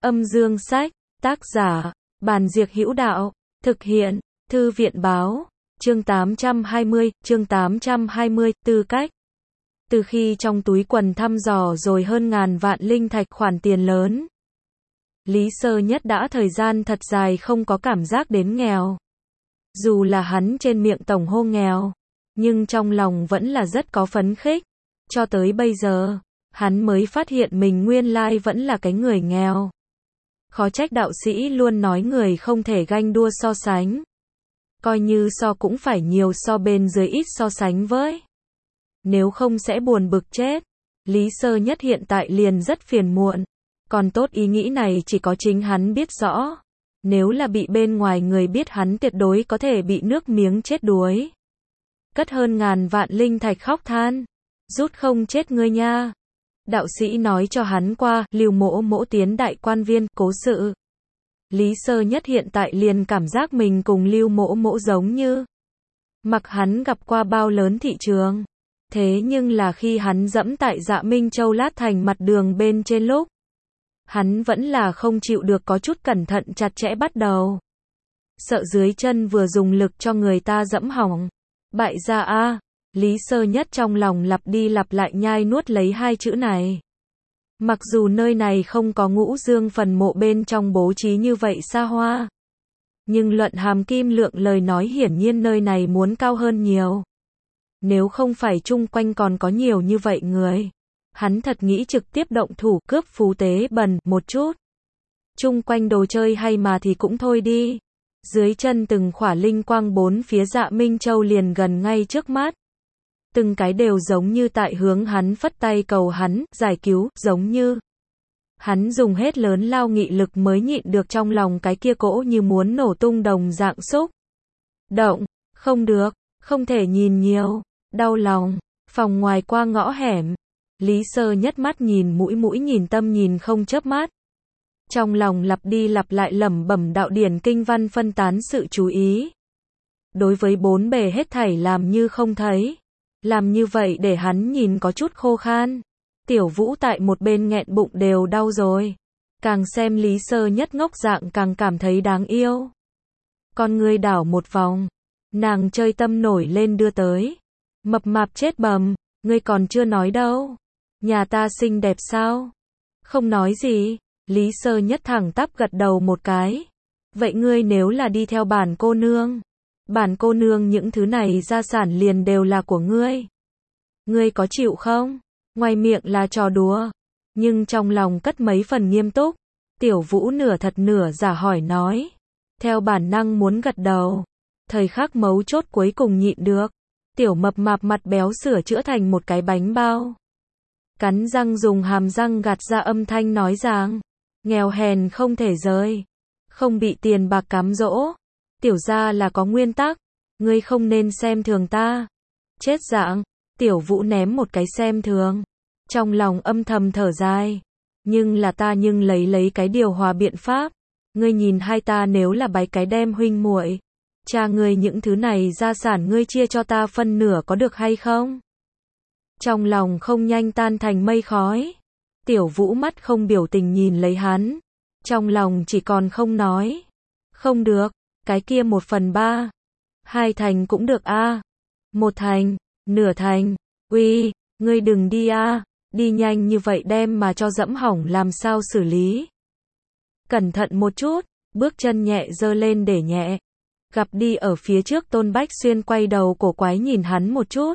Âm dương sách, tác giả, Bàn Diệc Hữu Đạo, thực hiện, Thư viện báo, chương 820, tư cách. Từ khi trong túi quần thăm dò rồi hơn ngàn vạn linh thạch khoản tiền lớn, Lý Sơ Nhất đã thời gian thật dài không có cảm giác đến nghèo. Dù là hắn trên miệng tổng hô nghèo, nhưng trong lòng vẫn là rất có phấn khích. Cho tới bây giờ, hắn mới phát hiện mình nguyên lai vẫn là cái người nghèo. Khó trách đạo sĩ luôn nói người không thể ganh đua so sánh. Coi như so cũng phải nhiều so bên dưới ít so sánh với. Nếu không sẽ buồn bực chết. Lý Sơ Nhất hiện tại liền rất phiền muộn. Còn tốt ý nghĩ này chỉ có chính hắn biết rõ. Nếu là bị bên ngoài người biết hắn tuyệt đối có thể bị nước miếng chết đuối. Cất hơn ngàn vạn linh thạch khóc than. Rút không chết ngươi nha. Đạo sĩ nói cho hắn qua, Lưu Mỗ Mỗ tiến đại quan viên, cố sự. Lý Sơ Nhất hiện tại liền cảm giác mình cùng Lưu Mỗ Mỗ giống như. Mặc hắn gặp qua bao lớn thị trường. Thế nhưng là khi hắn dẫm tại Dạ Minh Châu lát thành mặt đường bên trên lúc, hắn vẫn là không chịu được có chút cẩn thận chặt chẽ bắt đầu. Sợ dưới chân vừa dùng lực cho người ta dẫm hỏng. Bại gia a. Lý Sơ Nhất trong lòng lặp đi lặp lại nhai nuốt lấy hai chữ này. Mặc dù nơi này không có Ngũ Dương phần mộ bên trong bố trí như vậy xa hoa, nhưng luận hàm kim lượng lời nói hiển nhiên nơi này muốn cao hơn nhiều. Nếu không phải chung quanh còn có nhiều như vậy người, hắn thật nghĩ trực tiếp động thủ cướp phú tế bần một chút. Chung quanh đồ chơi hay mà thì cũng thôi đi. Dưới chân từng khỏa linh quang bốn phía Dạ Minh Châu liền gần ngay trước mắt. Từng cái đều giống như tại hướng hắn phất tay cầu hắn, giải cứu, giống như hắn dùng hết lớn lao nghị lực mới nhịn được trong lòng cái kia cỗ như muốn nổ tung đồng dạng xúc động. Không được, không thể nhìn nhiều, đau lòng. Phòng ngoài qua ngõ hẻm, Lý Sơ Nhất mắt nhìn mũi nhìn tâm nhìn không chớp mắt. Trong lòng lặp đi lặp lại lẩm bẩm đạo điển kinh văn phân tán sự chú ý. Đối với bốn bề hết thảy làm như không thấy. Làm như vậy để hắn nhìn có chút khô khan. Tiểu Vũ tại một bên nghẹn bụng đều đau rồi. Càng xem Lý Sơ Nhất ngốc dạng càng cảm thấy đáng yêu. Con ngươi đảo một vòng. Nàng chơi tâm nổi lên đưa tới. Mập mạp chết bầm, ngươi còn chưa nói đâu. Nhà ta xinh đẹp sao? Không nói gì. Lý Sơ Nhất thẳng tắp gật đầu một cái. Vậy ngươi nếu là đi theo bản cô nương, bản cô nương những thứ này gia sản liền đều là của ngươi. Ngươi có chịu không? Ngoài miệng là trò đùa, nhưng trong lòng cất mấy phần nghiêm túc. Tiểu Vũ nửa thật nửa giả hỏi nói. Theo bản năng muốn gật đầu. Thời khắc mấu chốt cuối cùng nhịn được. Tiểu mập mạp mặt béo sửa chữa thành một cái bánh bao. Cắn răng dùng hàm răng gạt ra âm thanh nói rằng. Nghèo hèn không thể rời. Không bị tiền bạc cám dỗ. Tiểu gia là có nguyên tắc. Ngươi không nên xem thường ta. Chết dạng. Tiểu Vũ ném một cái xem thường. Trong lòng âm thầm thở dài. Nhưng là ta nhưng lấy cái điều hòa biện pháp. Ngươi nhìn hai ta nếu là bái cái đem huynh muội. Cha ngươi những thứ này gia sản ngươi chia cho ta phân nửa có được hay không? Trong lòng không nhanh tan thành mây khói. Tiểu Vũ mắt không biểu tình nhìn lấy hắn. Trong lòng chỉ còn không nói. Không được, cái kia 1/3. 2 thành cũng được a. 1 thành, nửa thành. Uy, ngươi đừng đi a. Đi nhanh như vậy đem mà cho dẫm hỏng làm sao xử lý. Cẩn thận một chút, bước chân nhẹ giơ lên để nhẹ. Gặp đi ở phía trước Tôn Bách Xuyên quay đầu cổ quái nhìn hắn một chút.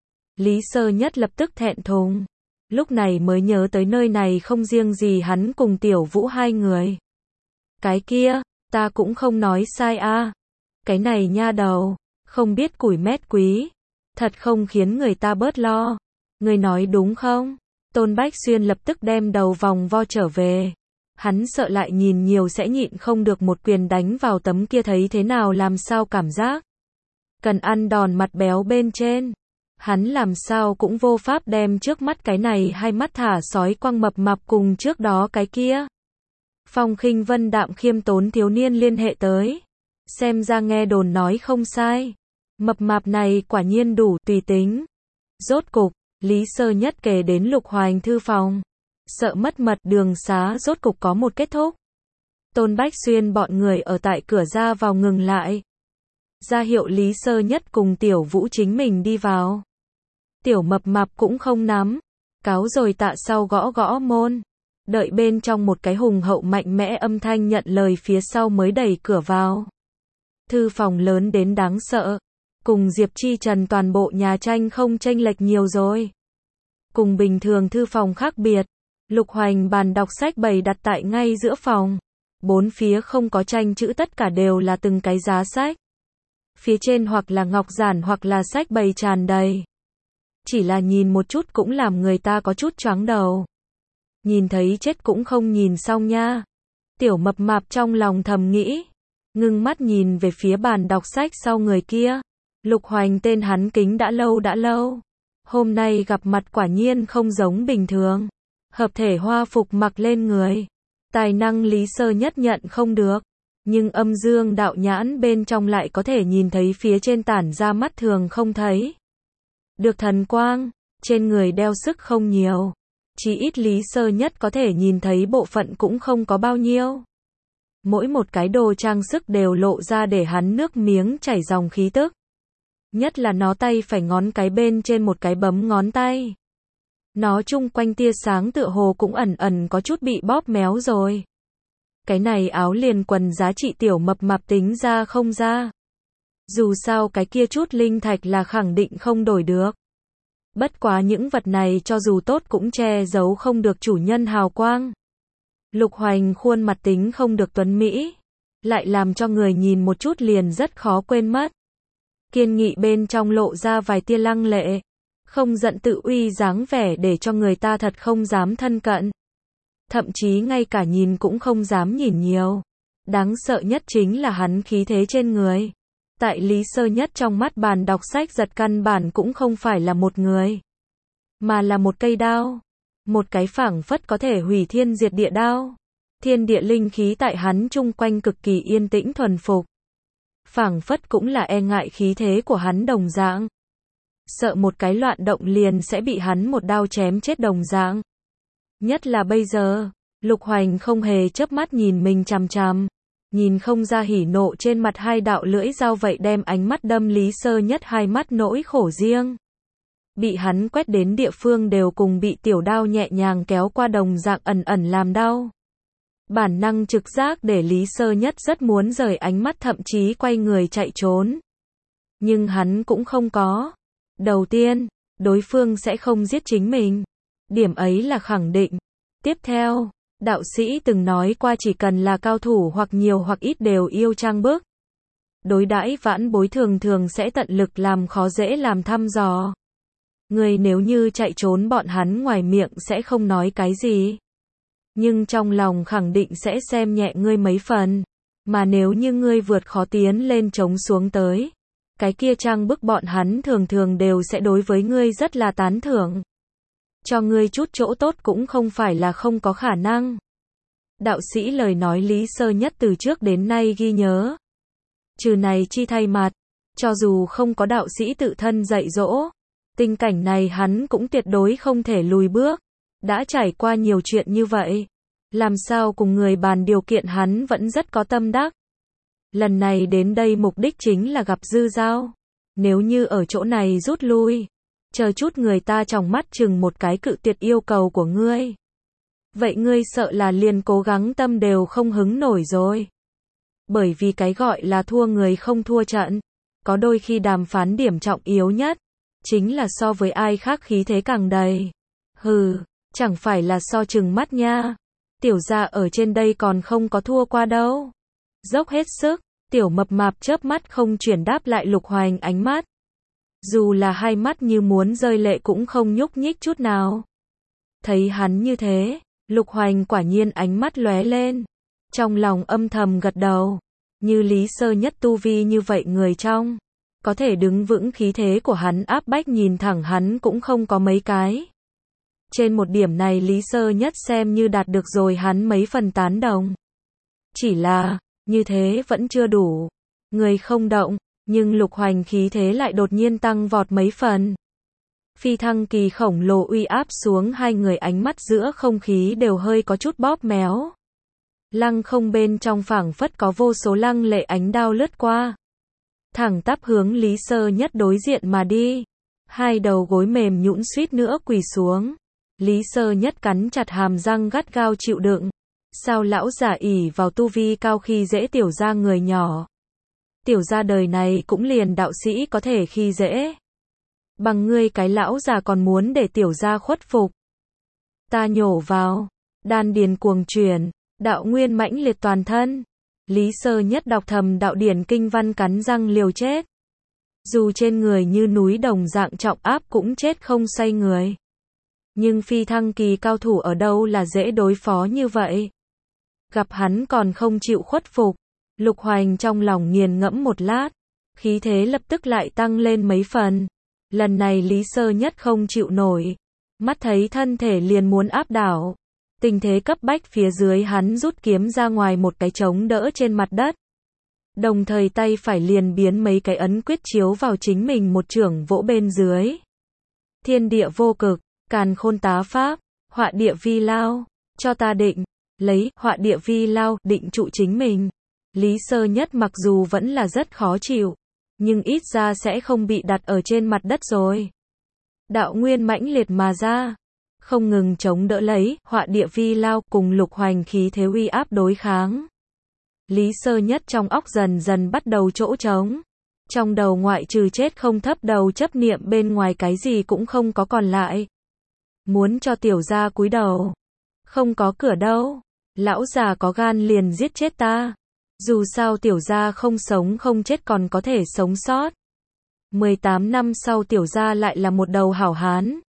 Lý Sơ Nhất lập tức thẹn thùng. Lúc này mới nhớ tới nơi này không riêng gì hắn cùng Tiểu Vũ hai người. Cái kia, ta cũng không nói sai a. Cái này nha đầu, không biết củi mét quý. Thật không khiến người ta bớt lo. Ngươi nói đúng không? Tôn Bách Xuyên lập tức đem đầu vòng vo trở về. Hắn sợ lại nhìn nhiều sẽ nhịn không được một quyền đánh vào tấm kia thấy thế nào làm sao cảm giác. Cần ăn đòn mặt béo bên trên. Hắn làm sao cũng vô pháp đem trước mắt cái này hai mắt thả sói quăng mập mạp cùng trước đó cái kia. Phong Khinh Vân đạm khiêm tốn thiếu niên liên hệ tới. Xem ra nghe đồn nói không sai. Mập mạp này quả nhiên đủ tùy tính. Rốt cục, Lý Sơ Nhất kể đến Lục Hoành thư phòng. sợ mất mật đường xá rốt cục có một kết thúc. Tôn Bách Xuyên bọn người ở tại cửa ra vào ngừng lại. Ra hiệu Lý Sơ Nhất cùng Tiểu Vũ chính mình đi vào. Tiểu Mập Mạp cũng không nắm. Cáo rồi tạ sau gõ gõ môn. Đợi bên trong một cái hùng hậu mạnh mẽ âm thanh nhận lời phía sau mới đẩy cửa vào. Thư phòng lớn đến đáng sợ. Cùng Diệp Chi Trần toàn bộ nhà tranh không chênh lệch nhiều rồi. Cùng bình thường thư phòng khác biệt. Lục Hoành bàn đọc sách bày đặt tại ngay giữa phòng. Bốn phía không có tranh chữ, tất cả đều là từng cái giá sách. Phía trên hoặc là ngọc giản hoặc là sách bày tràn đầy. Chỉ là nhìn một chút cũng làm người ta có chút choáng đầu. Nhìn thấy chết cũng không nhìn xong nha. Tiểu Mập Mạp trong lòng thầm nghĩ. Ngưng mắt nhìn về phía bàn đọc sách sau người kia. Lục Hoành tên hắn kính đã lâu. Hôm nay gặp mặt quả nhiên không giống bình thường. Hợp thể hoa phục mặc lên người. Tài năng Lý Sơ Nhất nhận không được. Nhưng âm dương đạo nhãn bên trong lại có thể nhìn thấy phía trên tản ra mắt thường không thấy. Được thần quang, trên người đeo sức không nhiều. Chỉ ít Lý Sơ Nhất có thể nhìn thấy bộ phận cũng không có bao nhiêu. Mỗi một cái đồ trang sức đều lộ ra để hắn nước miếng chảy dòng khí tức. Nhất là nó tay phải ngón cái bên trên một cái bấm ngón tay. Nó chung quanh tia sáng tựa hồ cũng ẩn ẩn có chút bị bóp méo rồi. Cái này áo liền quần giá trị Tiểu Mập Mạp tính ra không ra. Dù sao cái kia chút linh thạch là khẳng định không đổi được. Bất quá những vật này cho dù tốt cũng che giấu không được chủ nhân hào quang. Lục Hoành khuôn mặt tính không được tuấn mỹ, lại làm cho người nhìn một chút liền rất khó quên mất. Kiên nghị bên trong lộ ra vài tia lăng lệ, không giận tự uy dáng vẻ để cho người ta thật không dám thân cận. Thậm chí ngay cả nhìn cũng không dám nhìn nhiều. Đáng sợ nhất chính là hắn khí thế trên người. Tại Lý Sơ Nhất trong mắt bàn đọc sách giật căn bản cũng không phải là một người, mà là một cây đao. Một cái phảng phất có thể hủy thiên diệt địa đao. Thiên địa linh khí tại hắn chung quanh cực kỳ yên tĩnh thuần phục. Phảng phất cũng là e ngại khí thế của hắn đồng dạng. Sợ một cái loạn động liền sẽ bị hắn một đao chém chết đồng dạng. Nhất là bây giờ, Lục Hoành không hề chớp mắt nhìn mình chằm chằm. Nhìn không ra hỉ nộ trên mặt hai đạo lưỡi dao vậy đem ánh mắt đâm Lý Sơ Nhất hai mắt nỗi khổ riêng. Bị hắn quét đến địa phương đều cùng bị tiểu đao nhẹ nhàng kéo qua đồng dạng ẩn ẩn làm đau. Bản năng trực giác để Lý Sơ Nhất rất muốn rời ánh mắt thậm chí quay người chạy trốn. Nhưng hắn cũng không có. Đầu tiên, đối phương sẽ không giết chính mình. Điểm ấy là khẳng định. Tiếp theo, đạo sĩ từng nói qua chỉ cần là cao thủ hoặc nhiều hoặc ít đều yêu trang bức. Đối đãi vãn bối thường thường sẽ tận lực làm khó dễ làm thăm dò. Ngươi nếu như chạy trốn bọn hắn ngoài miệng sẽ không nói cái gì. Nhưng trong lòng khẳng định sẽ xem nhẹ ngươi mấy phần. Mà nếu như ngươi vượt khó tiến lên chống xuống tới. Cái kia trang bức bọn hắn thường thường đều sẽ đối với ngươi rất là tán thưởng. Cho ngươi chút chỗ tốt cũng không phải là không có khả năng. Đạo sĩ lời nói Lý Sơ Nhất từ trước đến nay ghi nhớ. Trừ này chi thay mặt, cho dù không có đạo sĩ tự thân dạy dỗ, tình cảnh này hắn cũng tuyệt đối không thể lùi bước. Đã trải qua nhiều chuyện như vậy, làm sao cùng người bàn điều kiện hắn vẫn rất có tâm đắc. Lần này đến đây mục đích chính là gặp Dư Giao. Nếu như ở chỗ này rút lui, chờ chút người ta trong mắt chừng một cái cự tuyệt yêu cầu của ngươi. Vậy ngươi sợ là liền cố gắng tâm đều không hứng nổi rồi. Bởi vì cái gọi là thua người không thua trận. Có đôi khi đàm phán điểm trọng yếu nhất, chính là so với ai khác khí thế càng đầy. Hừ, chẳng phải là so chừng mắt nha. Tiểu gia ở trên đây còn không có thua qua đâu. Dốc hết sức, Tiểu Mập Mạp chớp mắt không chuyển đáp lại Lục Hoành ánh mắt. Dù là hai mắt như muốn rơi lệ cũng không nhúc nhích chút nào. Thấy hắn như thế, Lục Hoành quả nhiên ánh mắt lóe lên. Trong lòng âm thầm gật đầu. Như Lý Sơ Nhất tu vi như vậy người trong. Có thể đứng vững khí thế của hắn áp bách nhìn thẳng hắn cũng không có mấy cái. Trên một điểm này Lý Sơ Nhất xem như đạt được rồi hắn mấy phần tán đồng. Chỉ là, như thế vẫn chưa đủ. Người không động, nhưng Lục Hoành khí thế lại đột nhiên tăng vọt mấy phần. Phi thăng kỳ khổng lồ uy áp xuống hai người, ánh mắt giữa không khí đều hơi có chút bóp méo. Lăng không bên trong phảng phất có vô số lăng lệ ánh đao lướt qua. Thẳng tắp hướng Lý Sơ Nhất đối diện mà đi. Hai đầu gối mềm nhũn suýt nữa quỳ xuống. Lý Sơ Nhất cắn chặt hàm răng gắt gao chịu đựng. Sao lão già ỷ vào tu vi cao khi dễ tiểu gia người nhỏ. Tiểu gia đời này cũng liền đạo sĩ có thể khi dễ. Bằng ngươi cái lão già còn muốn để tiểu gia khuất phục. Ta nhổ vào. Đan điền cuồng chuyển. Đạo nguyên mãnh liệt toàn thân. Lý Sơ Nhất đọc thầm đạo điển kinh văn cắn răng liều chết. Dù trên người như núi đồng dạng trọng áp cũng chết không xoay người. Nhưng phi thăng kỳ cao thủ ở đâu là dễ đối phó như vậy. Gặp hắn còn không chịu khuất phục. Lục Hoành trong lòng nghiền ngẫm một lát. Khí thế lập tức lại tăng lên mấy phần. Lần này Lý Sơ Nhất không chịu nổi. Mắt thấy thân thể liền muốn áp đảo. Tình thế cấp bách phía dưới hắn rút kiếm ra ngoài một cái chống đỡ trên mặt đất. Đồng thời tay phải liền biến mấy cái ấn quyết chiếu vào chính mình một chưởng vỗ bên dưới. Thiên địa vô cực, càn khôn tá pháp, họa địa vi lao, cho ta định, lấy họa địa vi lao định trụ chính mình. Lý Sơ Nhất mặc dù vẫn là rất khó chịu, nhưng ít ra sẽ không bị đặt ở trên mặt đất rồi. Đạo nguyên mãnh liệt mà ra. Không ngừng chống đỡ lấy, họa địa vi lao cùng Lục Hoành khí thế uy áp đối kháng. Lý Sơ Nhất trong óc dần dần bắt đầu chỗ trống. Trong đầu ngoại trừ chết không thấp đầu chấp niệm bên ngoài cái gì cũng không có còn lại. Muốn cho tiểu gia cúi đầu. Không có cửa đâu. Lão già có gan liền giết chết ta. Dù sao tiểu gia không sống không chết còn có thể sống sót. 18 năm sau tiểu gia lại là một đầu hảo hán.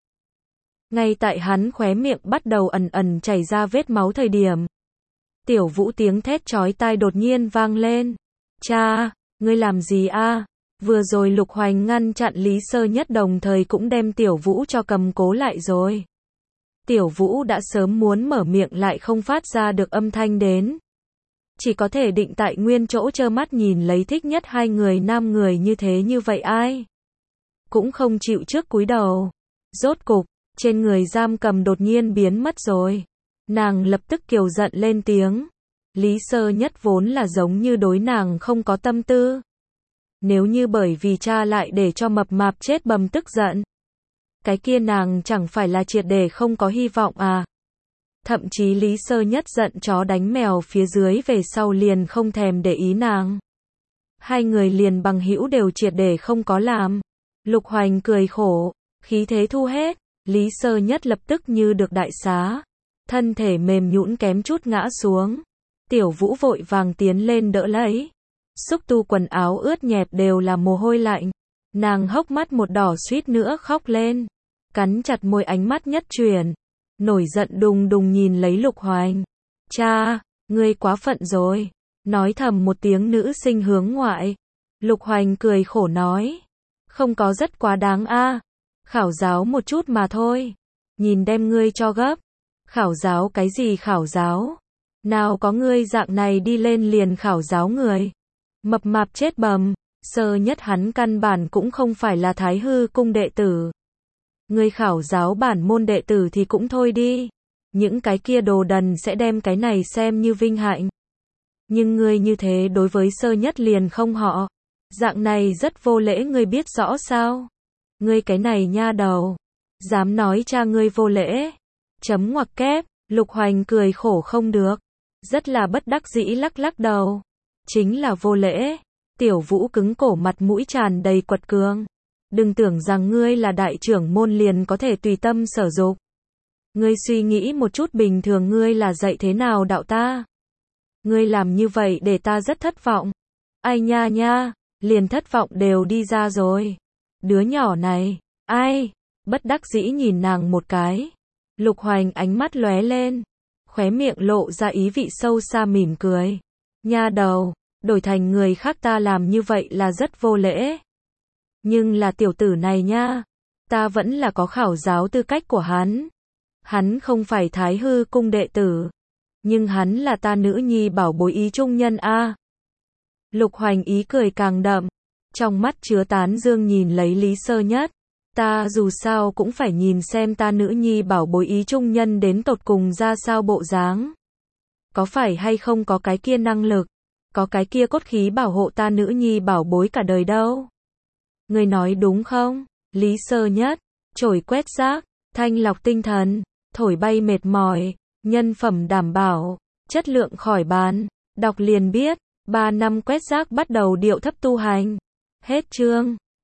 Ngay tại hắn khóe miệng bắt đầu ẩn ẩn chảy ra vết máu thời điểm. Tiểu Vũ tiếng thét chói tai đột nhiên vang lên. Cha, ngươi làm gì a? Vừa rồi Lục Hoành ngăn chặn Lý Sơ Nhất đồng thời cũng đem Tiểu Vũ cho cầm cố lại rồi. Tiểu Vũ đã sớm muốn mở miệng lại không phát ra được âm thanh đến. Chỉ có thể định tại nguyên chỗ trơ mắt nhìn lấy thích nhất hai người nam người như thế như vậy ai. Cũng không chịu trước cúi đầu. Rốt cục, trên người giam cầm đột nhiên biến mất rồi. Nàng lập tức kiều giận lên tiếng. Lý Sơ Nhất vốn là giống như đối nàng không có tâm tư. Nếu như bởi vì cha lại để cho mập mạp chết bầm tức giận. Cái kia nàng chẳng phải là triệt để không có hy vọng à. Thậm chí Lý Sơ Nhất giận chó đánh mèo phía dưới về sau liền không thèm để ý nàng. Hai người liền bằng hữu đều triệt để không có làm. Lục Hoành cười khổ, khí thế thu hết. Lý Sơ Nhất lập tức như được đại xá. Thân thể mềm nhũn kém chút ngã xuống. Tiểu Vũ vội vàng tiến lên đỡ lấy. Xúc tu quần áo ướt nhẹp đều là mồ hôi lạnh. Nàng hốc mắt một đỏ suýt nữa khóc lên. Cắn chặt môi ánh mắt nhất chuyển. Nổi giận đùng đùng nhìn lấy Lục Hoành. Cha, ngươi quá phận rồi. Nói thầm một tiếng nữ sinh hướng ngoại. Lục Hoành cười khổ nói. Không có rất quá đáng a. Khảo giáo một chút mà thôi. Nhìn đem ngươi cho gấp. Khảo giáo cái gì khảo giáo? Nào có ngươi dạng này đi lên liền khảo giáo người. Mập mạp chết bầm. Sơ Nhất hắn căn bản cũng không phải là Thái Hư cung đệ tử. Ngươi khảo giáo bản môn đệ tử thì cũng thôi đi. Những cái kia đồ đần sẽ đem cái này xem như vinh hạnh. Nhưng ngươi như thế đối với Sơ Nhất liền không họ. Dạng này rất vô lễ ngươi biết rõ sao? Ngươi cái này nha đầu. Dám nói cha ngươi vô lễ. Chấm ngoặc kép. Lục Hoành cười khổ không được. Rất là bất đắc dĩ lắc lắc đầu. Chính là vô lễ. Tiểu Vũ cứng cổ mặt mũi tràn đầy quật cường. Đừng tưởng rằng ngươi là đại trưởng môn liền có thể tùy tâm sở dục. Ngươi suy nghĩ một chút bình thường ngươi là dạy thế nào đạo ta. Ngươi làm như vậy để ta rất thất vọng. Ai nha nha, liền thất vọng đều đi ra rồi. Đứa nhỏ này, ai, bất đắc dĩ nhìn nàng một cái. Lục Hoành ánh mắt lóe lên. Khóe miệng lộ ra ý vị sâu xa mỉm cười. Nha đầu, đổi thành người khác ta làm như vậy là rất vô lễ. Nhưng là tiểu tử này nha, ta vẫn là có khảo giáo tư cách của hắn. Hắn không phải Thái Hư cung đệ tử, nhưng hắn là ta nữ nhi bảo bối ý trung nhân a. Lục Hoành ý cười càng đậm, trong mắt chứa tán dương nhìn lấy Lý Sơ Nhất. Ta dù sao cũng phải nhìn xem ta nữ nhi bảo bối ý trung nhân đến tột cùng ra sao bộ dáng. Có phải hay không có cái kia năng lực, có cái kia cốt khí bảo hộ ta nữ nhi bảo bối cả đời đâu. Người nói đúng không? Lý Sơ Nhất, chổi quét rác, thanh lọc tinh thần, thổi bay mệt mỏi, nhân phẩm đảm bảo, chất lượng khỏi bàn, đọc liền biết, 3 năm quét rác bắt đầu điệu thấp tu hành. Hết chương.